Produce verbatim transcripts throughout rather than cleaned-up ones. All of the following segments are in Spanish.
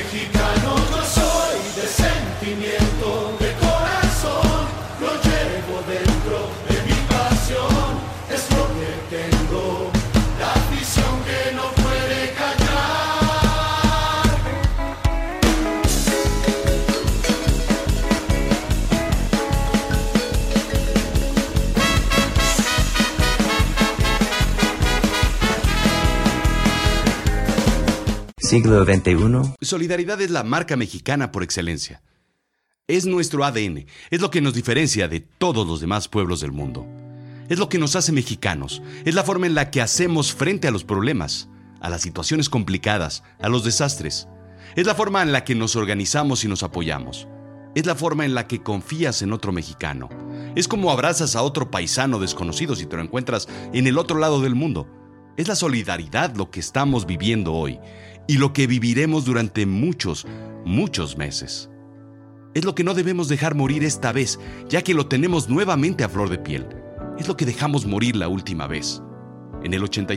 Mexicano yo soy, de sentimiento, de corazón, lo llevo dentro de mi pasión, es lo que tengo, la afición que no puede callar. Siglo veintiuno. Solidaridad es la marca mexicana por excelencia. Es nuestro A D N, es lo que nos diferencia de todos los demás pueblos del mundo. Es lo que nos hace mexicanos, es la forma en la que hacemos frente a los problemas, a las situaciones complicadas, a los desastres. Es la forma en la que nos organizamos y nos apoyamos. Es la forma en la que confías en otro mexicano. Es como abrazas a otro paisano desconocido si te lo encuentras en el otro lado del mundo. Es la solidaridad lo que estamos viviendo hoy y lo que viviremos durante muchos, muchos meses. Es lo que no debemos dejar morir esta vez, ya que lo tenemos nuevamente a flor de piel. Es lo que dejamos morir la última vez, en el ochenta y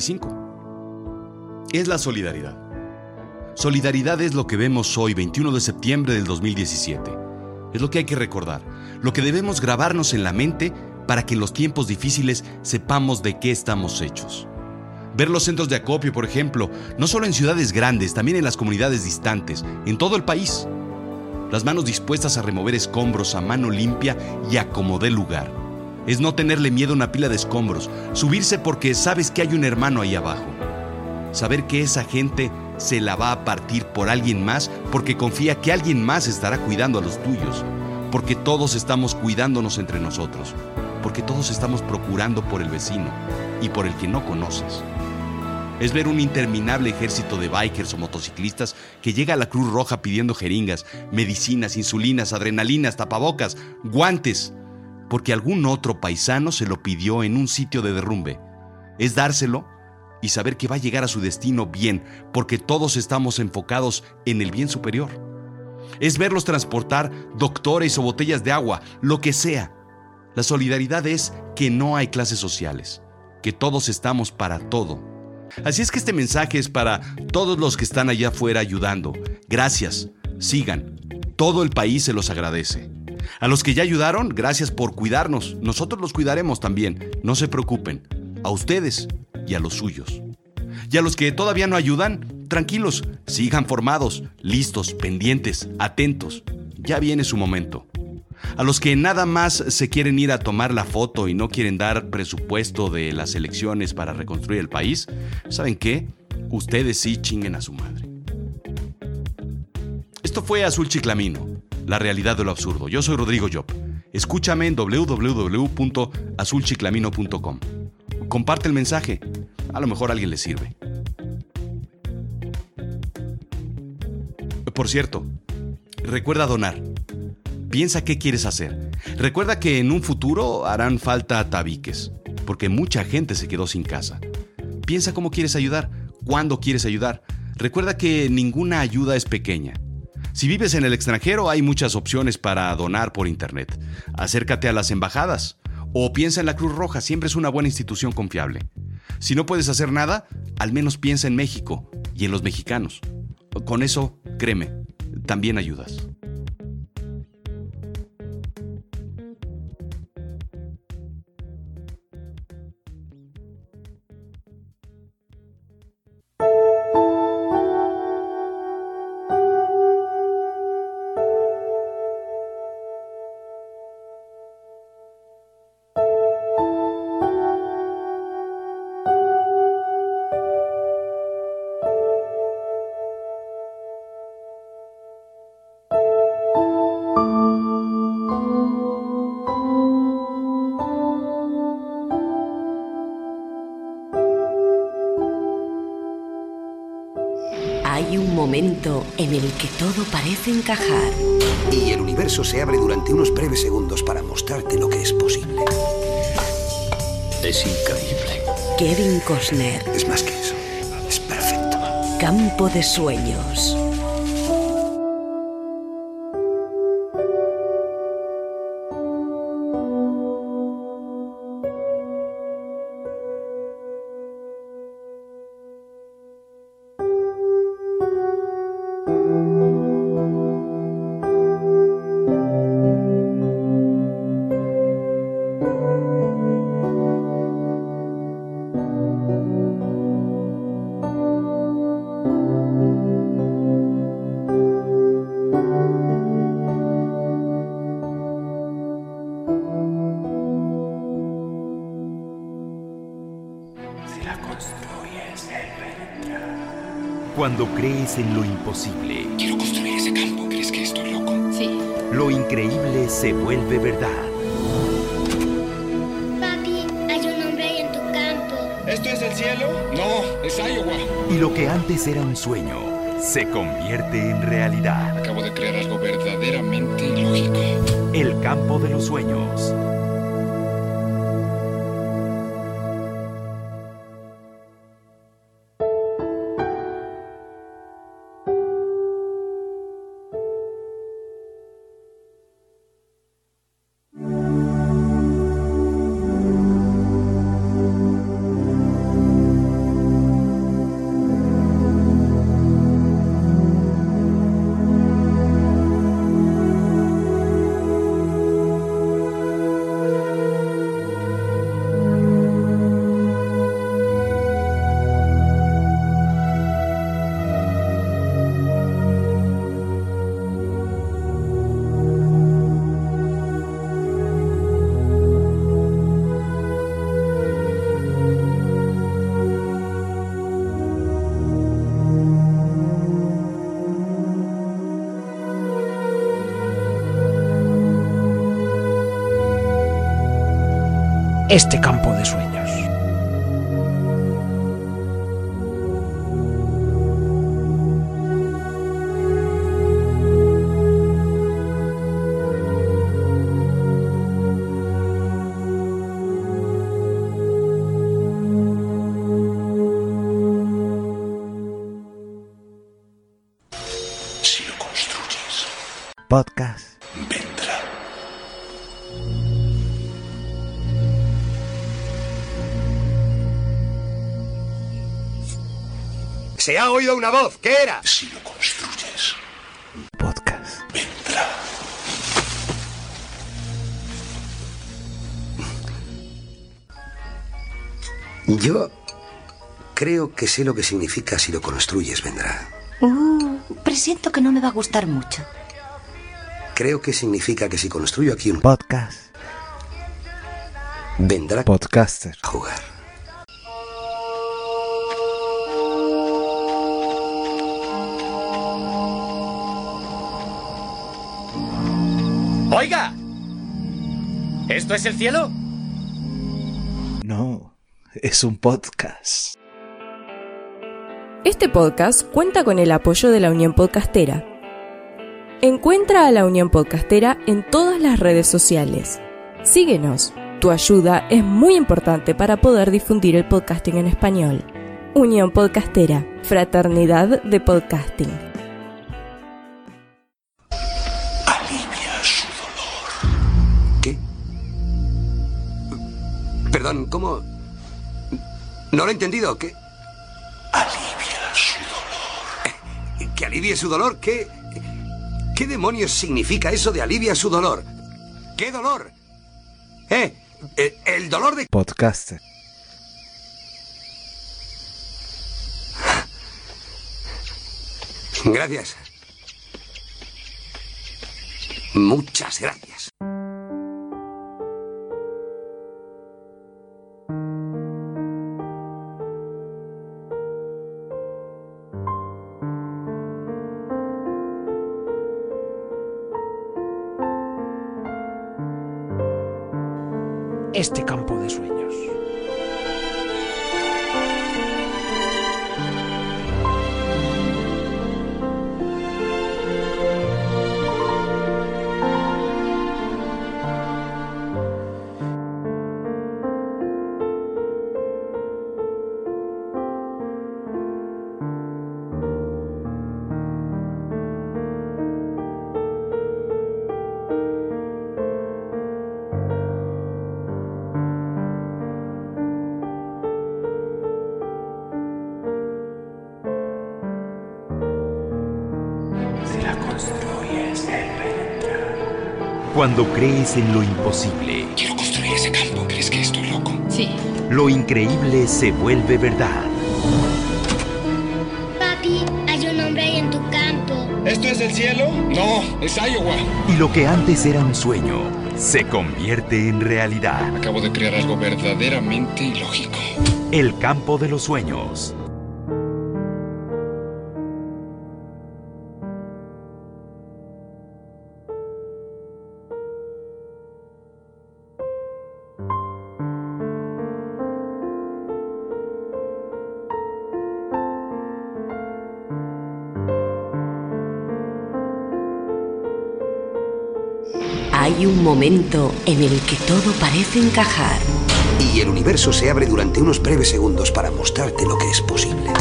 cinco. Es la solidaridad. Solidaridad es lo que vemos hoy, veintiuno de septiembre del dos mil diecisiete. Es lo que hay que recordar, lo que debemos grabarnos en la mente para que en los tiempos difíciles sepamos de qué estamos hechos. Ver los centros de acopio, por ejemplo, no solo en ciudades grandes, también en las comunidades distantes, en todo el país. Las manos dispuestas a remover escombros a mano limpia y a como dé lugar. Es no tenerle miedo a una pila de escombros, subirse porque sabes que hay un hermano ahí abajo. Saber que esa gente se la va a partir por alguien más porque confía que alguien más estará cuidando a los tuyos, porque todos estamos cuidándonos entre nosotros, porque todos estamos procurando por el vecino y por el que no conoces. Es ver un interminable ejército de bikers o motociclistas que llega a la Cruz Roja pidiendo jeringas, medicinas, insulinas, adrenalinas, tapabocas, guantes, porque algún otro paisano se lo pidió en un sitio de derrumbe. Es dárselo y saber que va a llegar a su destino bien, porque todos estamos enfocados en el bien superior. Es verlos transportar doctores o botellas de agua, lo que sea. La solidaridad es que no hay clases sociales, que todos estamos para todo. Así es que este mensaje es para todos los que están allá afuera ayudando. Gracias, sigan. Todo el país se los agradece. A los que ya ayudaron, gracias por cuidarnos. Nosotros los cuidaremos también, no se preocupen. A ustedes y a los suyos. Y a los que todavía no ayudan, tranquilos, sigan formados, listos, pendientes, atentos. Ya viene su momento. A los que nada más se quieren ir a tomar la foto y no quieren dar presupuesto de las elecciones para reconstruir el país, ¿saben qué? Ustedes sí chinguen a su madre. Esto fue Azul Chiclamino, la realidad de lo absurdo. Yo soy Rodrigo Job. Escúchame en doble u doble u doble u punto azul chiclamino punto com. Comparte el mensaje. A lo mejor a alguien le sirve. Por cierto, recuerda donar. Piensa qué quieres hacer. Recuerda que en un futuro harán falta tabiques, porque mucha gente se quedó sin casa. Piensa cómo quieres ayudar, cuándo quieres ayudar. Recuerda que ninguna ayuda es pequeña. Si vives en el extranjero, hay muchas opciones para donar por internet. Acércate a las embajadas o piensa en la Cruz Roja, siempre es una buena institución confiable. Si no puedes hacer nada, al menos piensa en México y en los mexicanos. Con eso, créeme, también ayudas. Hay un momento en el que todo parece encajar. Y el universo se abre durante unos breves segundos para mostrarte lo que es posible. Es increíble. Kevin Costner. Es más que eso. Es perfecto. Campo de sueños. Cuando crees en lo imposible, quiero construir ese campo. ¿Crees que estoy loco? Sí. lo increíble se vuelve verdad. Papi, hay un hombre ahí en tu campo. ¿Esto es el cielo? No, es Iowa. Y lo que antes era un sueño se convierte en realidad. Acabo de crear algo verdaderamente ilógico. El campo de los sueños. Este campo de sueños. Si lo construyes, Podcast. vendrá. Se ha oído una voz. ¿Qué era? Si lo construyes, Podcast. vendrá. Yo creo que sé lo que significa si lo construyes, vendrá. Uh, presiento que no me va a gustar mucho. Creo que significa que si construyo aquí un... Podcast. vendrá Podcaster. a jugar. ¡Oiga! ¿Esto es el cielo? No, es un podcast. Este podcast cuenta con el apoyo de la Unión Podcastera. Encuentra a la Unión Podcastera en todas las redes sociales. Síguenos. Tu ayuda es muy importante para poder difundir el podcasting en español. Unión Podcastera, Fraternidad de Podcasting. Alivia su dolor. ¿Qué? Perdón, ¿cómo? No lo he entendido. ¿Qué? Alivia su dolor. ¿Que alivie su dolor? ¿Qué? ¿Qué demonios significa eso de alivia su dolor? ¿Qué dolor? ¿Eh? El, el dolor de... Podcaster. Gracias. Muchas gracias. Este campo de sueños. Cuando crees en lo imposible, Quiero construir ese campo. ¿Crees que estoy loco? Sí. lo increíble se vuelve verdad. Papi, hay un hombre ahí en tu campo. ¿Esto es el cielo? No, es Iowa. Y lo que antes era un sueño se convierte en realidad. Acabo de crear algo verdaderamente ilógico. El campo de los sueños. Hay un momento en el que todo parece encajar. Y el universo se abre durante unos breves segundos para mostrarte lo que es posible.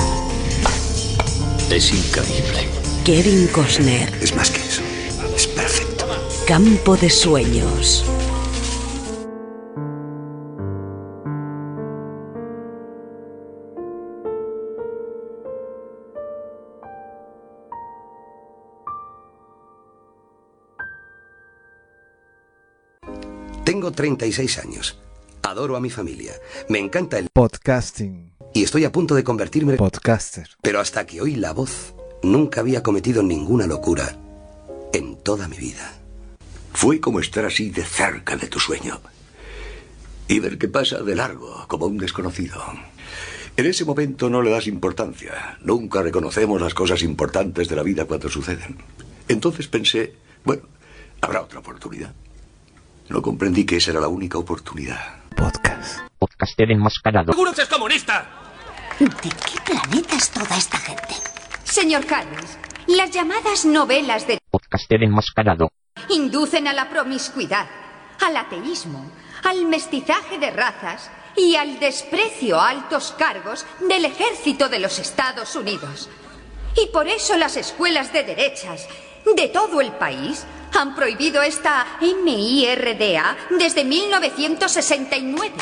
Es increíble. Kevin Costner. Es más que eso. Es perfecto. Campo de sueños. Tengo treinta y seis años. Adoro a mi familia. Me encanta el podcasting. Y estoy a punto de convertirme en podcaster. Pero hasta que oí la voz, nunca había cometido ninguna locura en toda mi vida. Fue como estar así de cerca de tu sueño y ver que pasa de largo, como un desconocido. En ese momento no le das importancia. Nunca reconocemos las cosas importantes de la vida cuando suceden. Entonces pensé, bueno, habrá otra oportunidad. No comprendí que esa era la única oportunidad. Podcast. Podcaster enmascarado. ¡Seguro que es comunista! ¿De qué planeta es toda esta gente? Señor Harris, las llamadas novelas de Podcaster enmascarado inducen a la promiscuidad, al ateísmo, al mestizaje de razas y al desprecio a altos cargos del ejército de los Estados Unidos. Y por eso las escuelas de derechas de todo el país han prohibido esta M I R D A desde mil novecientos sesenta y nueve.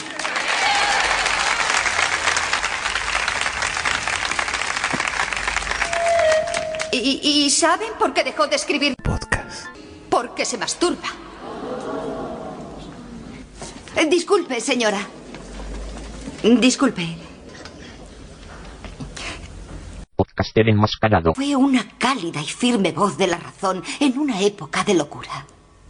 ¿Y, ¿Y saben por qué dejó de escribir podcast? Porque se masturba. Eh, disculpe, señora. Disculpe. Podcaster enmascarado. Fue una cálida y firme voz de la razón en una época de locura.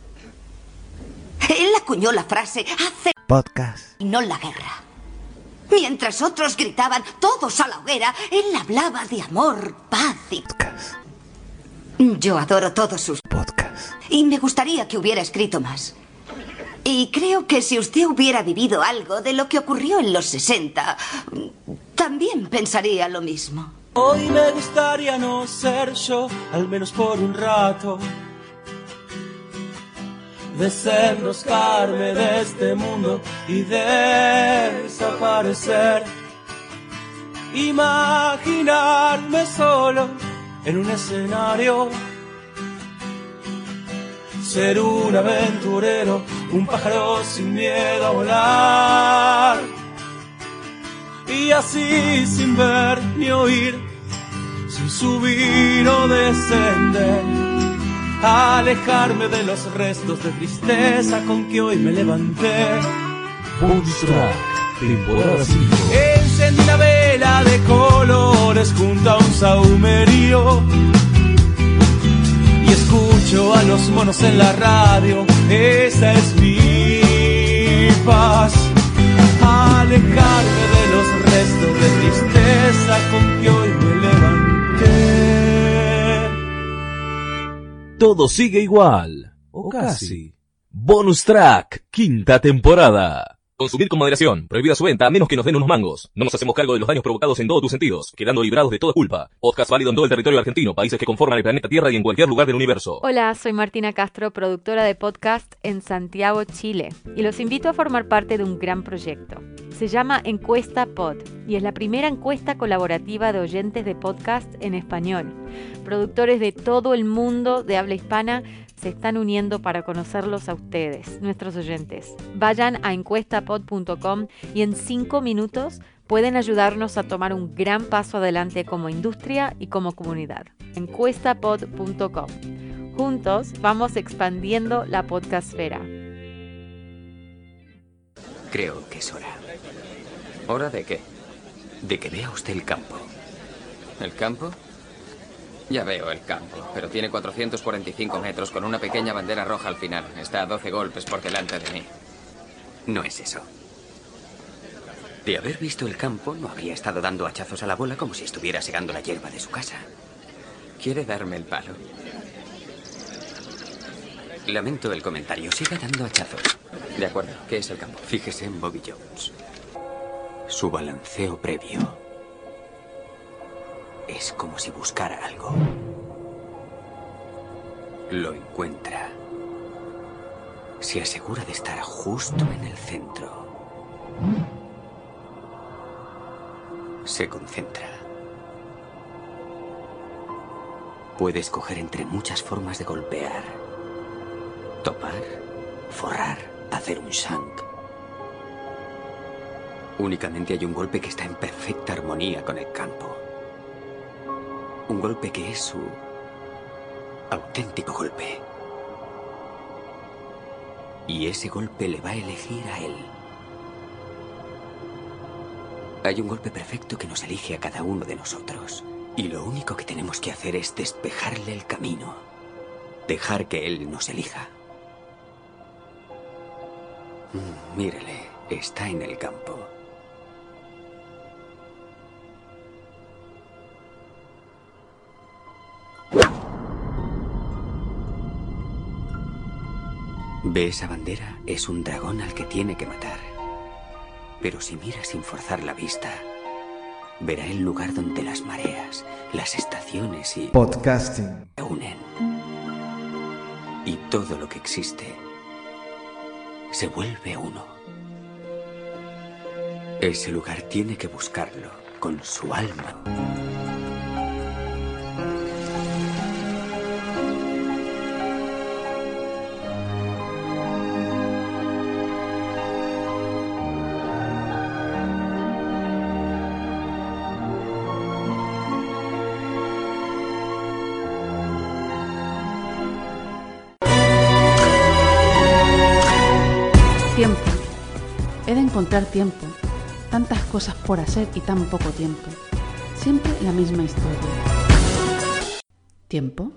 Él acuñó la frase hace podcast y no la guerra. Mientras otros gritaban todos a la hoguera, él hablaba de amor, paz y podcast. Yo adoro todos sus podcasts y me gustaría que hubiera escrito más. Y creo que si usted hubiera vivido algo de lo que ocurrió en los sesenta, también pensaría lo mismo. Hoy me gustaría no ser yo, al menos por un rato. Desenroscarme de este mundo y desaparecer. Imaginarme solo en un escenario. Ser un aventurero, un pájaro sin miedo a volar. Y así sin ver ni oír, sin subir o descender, alejarme de los restos de tristeza con que hoy me levanté. Bonus Track, temporada cinco. Encendí una vela de colores junto a un sahumerio y escucho a los monos en la radio. Esa es mi paz. Alejarme de los restos de tristeza con que hoy me levanté. Todo sigue igual, o casi. Bonus Track, quinta temporada. Consumir con moderación. Prohibida su venta a menos que nos den unos mangos. No nos hacemos cargo de los daños provocados en todos tus sentidos, quedando librados de toda culpa. Podcast válido en todo el territorio argentino, países que conforman el planeta Tierra y en cualquier lugar del universo. Hola, soy Martina Castro, productora de podcast en Santiago, Chile, y los invito a formar parte de un gran proyecto. Se llama Encuesta Pod y es la primera encuesta colaborativa de oyentes de podcast en español. Productores de todo el mundo de habla hispana se están uniendo para conocerlos a ustedes, nuestros oyentes. Vayan a encuestapod punto com y en cinco minutos pueden ayudarnos a tomar un gran paso adelante como industria y como comunidad. encuestapod punto com. Juntos vamos expandiendo la podcastfera. Creo que es hora. ¿Hora de qué? De que vea usted el campo. ¿El campo? Ya veo el campo, pero tiene cuatrocientos cuarenta y cinco metros con una pequeña bandera roja al final. Está a doce golpes por delante de mí. No es eso. De haber visto el campo, no habría estado dando hachazos a la bola como si estuviera segando la hierba de su casa. ¿Quiere darme el palo? Lamento el comentario. Siga dando hachazos. De acuerdo. ¿Qué es el campo? Fíjese en Bobby Jones. Su balanceo previo es como si buscara algo. Lo encuentra. se asegura de estar justo en el centro. Se concentra. Puede escoger entre muchas formas de golpear. Topar, forrar, hacer un shank. Únicamente hay un golpe que está en perfecta armonía con el campo. Un golpe que es su auténtico golpe. Y ese golpe le va a elegir a él. Hay un golpe perfecto que nos elige a cada uno de nosotros. Y lo único que tenemos que hacer es despejarle el camino. Dejar que él nos elija. Mm, mírele, está en el campo. ¿Ve esa bandera? Es un dragón al que tiene que matar. Pero si mira sin forzar la vista, verá el lugar donde las mareas, las estaciones y... Podcasting. ...se unen. Y todo lo que existe se vuelve uno. Ese lugar tiene que buscarlo con su alma. Tiempo. He de encontrar tiempo. Tantas cosas por hacer y tan poco tiempo. Siempre la misma historia. ¿Tiempo?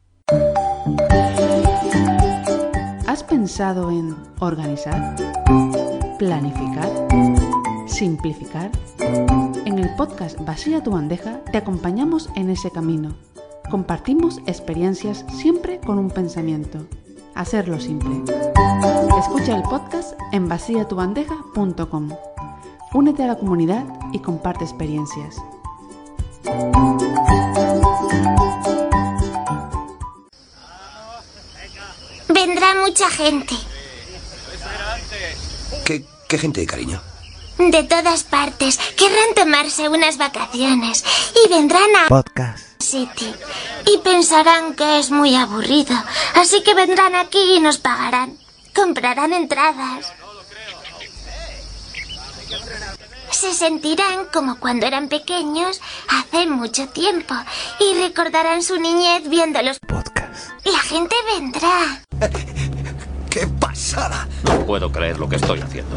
¿Has pensado en organizar? ¿Planificar? ¿Simplificar? En el podcast Vacía tu bandeja te acompañamos en ese camino. Compartimos experiencias siempre con un pensamiento. Hacerlo simple. Escucha el podcast en vacía tu bandeja punto com. Únete a la comunidad y comparte experiencias. Vendrá mucha gente. ¿Qué, qué gente, cariño? De todas partes. Querrán tomarse unas vacaciones y vendrán a... Podcast. City. Y pensarán que es muy aburrido. Así que vendrán aquí y nos pagarán. Comprarán entradas. Se sentirán como cuando eran pequeños hace mucho tiempo y recordarán su niñez viendo los podcasts. La gente vendrá. ¡Qué pasada! No puedo creer lo que estoy haciendo.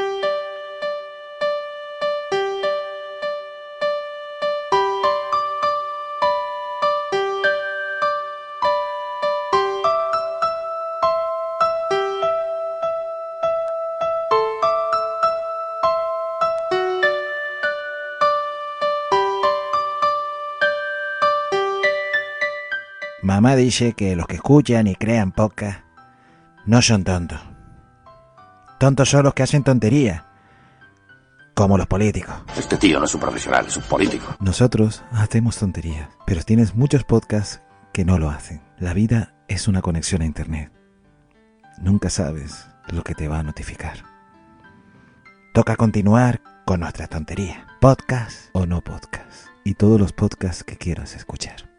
Mamá dice que los que escuchan y crean podcast no son tontos. Tontos son los que hacen tonterías, como los políticos. Este tío no es un profesional, es un político. Nosotros hacemos tonterías, pero tienes muchos podcasts que no lo hacen. La vida es una conexión a internet. Nunca sabes lo que te va a notificar. Toca continuar con nuestras tonterías. Podcast o no podcast. Y todos los podcasts que quieras escuchar.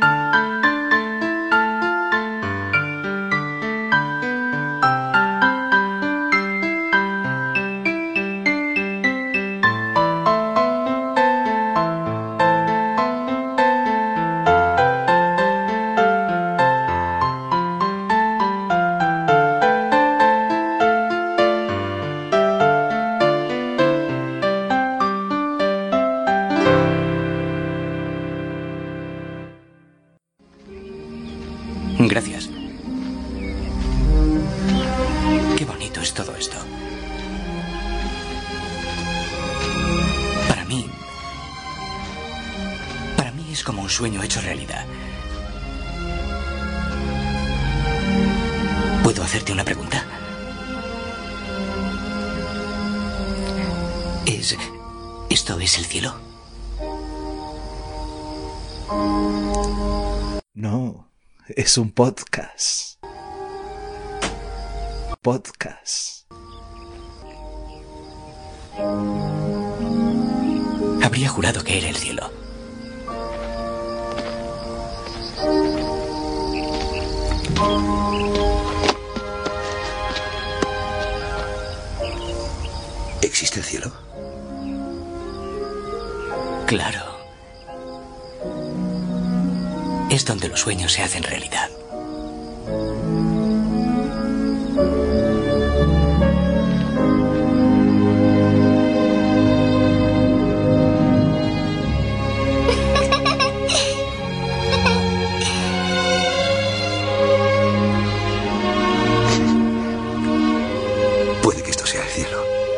Gracias. Qué bonito es todo esto. Para mí... Para mí es como un sueño hecho realidad. ¿Puedo hacerte una pregunta? ¿Es... ¿Esto es el cielo? No. Es un podcast. Podcast. Habría jurado que era el cielo. ¿Existe el cielo? Claro. Es donde los sueños se hacen realidad. Puede que esto sea el cielo.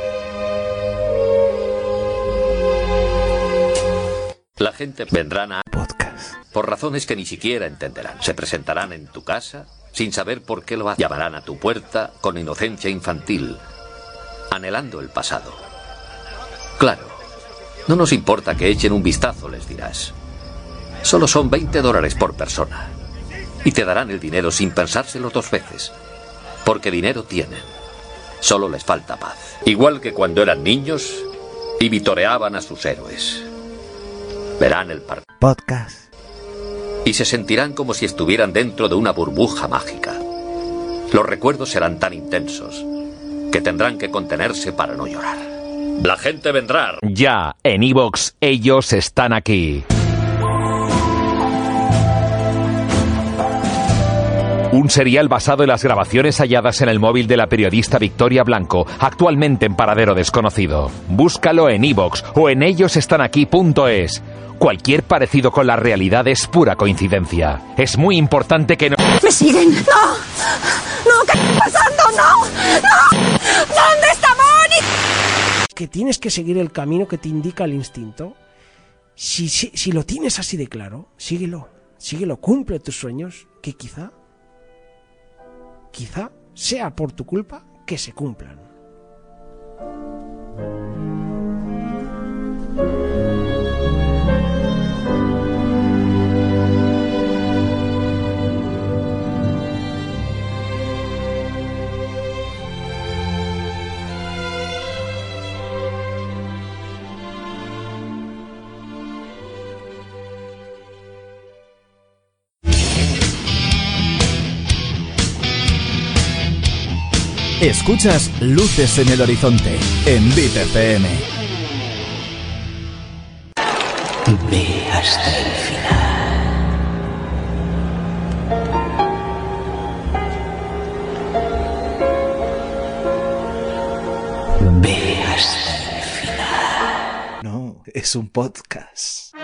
La gente vendrán a podcast por razones que ni siquiera entenderán. Se presentarán en tu casa sin saber por qué lo hacen. Llamarán a tu puerta con inocencia infantil, anhelando el pasado. Claro, no nos importa que echen un vistazo, les dirás. Solo son veinte dólares por persona. Y te darán el dinero sin pensárselo dos veces. Porque dinero tienen. Solo les falta paz. Igual que cuando eran niños y vitoreaban a sus héroes. Verán el partido. Podcast. Y se sentirán como si estuvieran dentro de una burbuja mágica. Los recuerdos serán tan intensos que tendrán que contenerse para no llorar. La gente vendrá. Ya, en iVoox, ellos están aquí. Un serial basado en las grabaciones halladas en el móvil de la periodista Victoria Blanco, actualmente en paradero desconocido. Búscalo en iVoox o en ellos están aquí punto es. Cualquier parecido con la realidad es pura coincidencia. Es muy importante que no... ¡Me siguen! ¡No! ¡No! ¿Qué está pasando? ¡No! ¡No! ¿Dónde está Bonnie? Que tienes que seguir el camino que te indica el instinto. Si, si, si lo tienes así de claro, síguelo. Síguelo, cumple tus sueños, que quizá... Quizá sea por tu culpa que se cumplan. Escuchas Luces en el Horizonte, en Bit F M. Ve hasta el final. Ve hasta el final. No, es un podcast.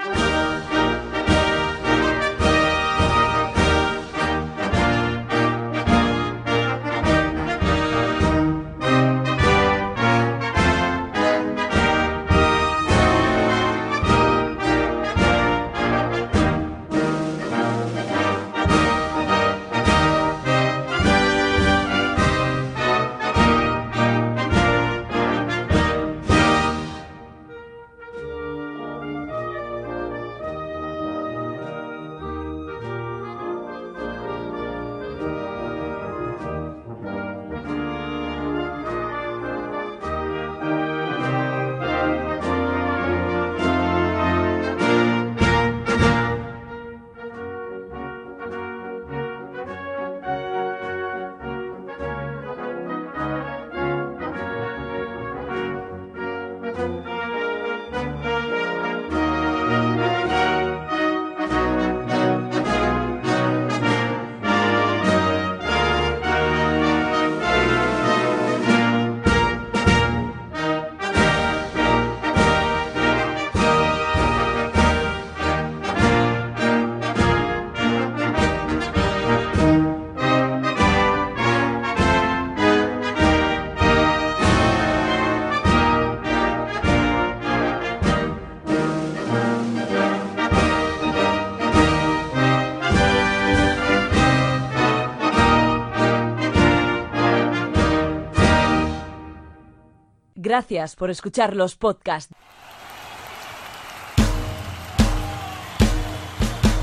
Gracias por escuchar los podcasts.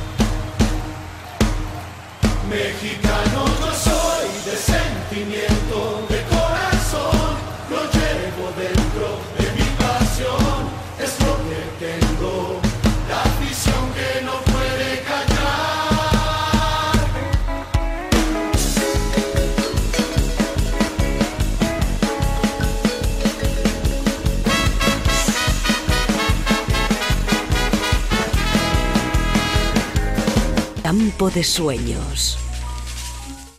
Mexicano yo soy de sentimiento. sentimiento de corazón, lo llevo dentro de mi pasión, es lo que tengo, la afición que no puede callar. Campo de sueños.